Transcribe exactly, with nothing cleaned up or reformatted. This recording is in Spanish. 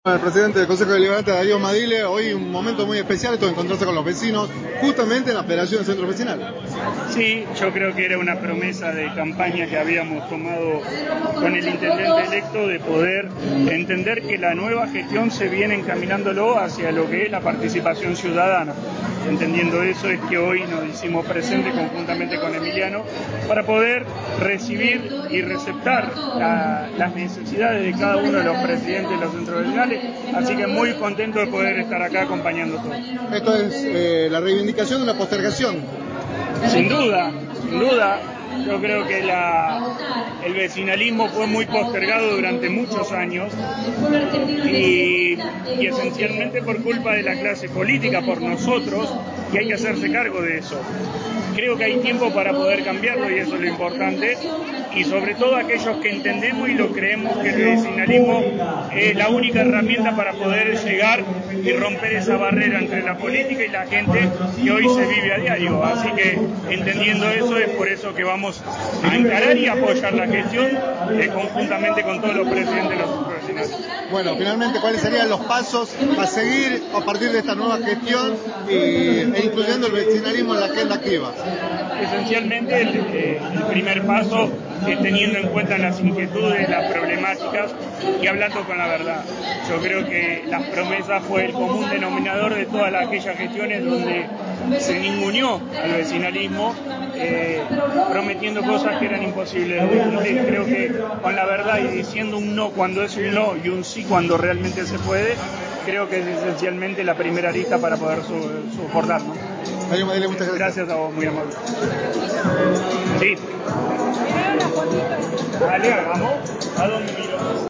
El presidente del Consejo Deliberante, Darío Madile, hoy un momento muy especial, esto de encontrarse con los vecinos, justamente en la Federación del Centro Vecinal. Sí, yo creo que era una promesa de campaña que habíamos tomado con el intendente electo de poder entender que la nueva gestión se viene encaminándolo hacia lo que es la participación ciudadana. Entendiendo eso es que hoy nos hicimos presentes conjuntamente con Emiliano para poder recibir y receptar la, las necesidades de cada uno de los presidentes de los centros vecinales, así que muy contento de poder estar acá acompañando todo. Esto es eh, la reivindicación de una postergación. Sin duda, sin duda. Yo creo que la, el vecinalismo fue muy postergado durante muchos años y, y esencialmente por culpa de la clase política, por nosotros, y hay que hacerse cargo de eso. Creo que hay tiempo para poder cambiarlo y eso es lo importante, y sobre todo aquellos que entendemos y lo creemos que el vecinalismo es la única herramienta para poder llegar y romper esa barrera entre la política y la gente que hoy se vive a diario. Así que entendiendo eso es por eso que vamos a encarar y apoyar la gestión eh, conjuntamente con todos los presidentes de los centros vecinales. Bueno, finalmente, ¿cuáles serían los pasos a seguir a partir de esta nueva gestión y, e incluyendo el vecinalismo en la agenda activa? Esencialmente el, eh, el primer paso es teniendo en cuenta las inquietudes, las problemáticas y hablando con la verdad. Yo creo que las promesas fue el común denominador de todas aquellas gestiones donde se ninguneó al vecinalismo eh, prometiendo cosas que eran imposibles de cumplir. Creo que con la verdad y diciendo un no cuando es un no y un sí cuando realmente se puede, creo que es esencialmente la primera arista para poder su, soportar, ¿no? Darío Madile, muchas gracias. Gracias a vos, muy amable. Sí. Dale, hagamos. ¿A dónde miro?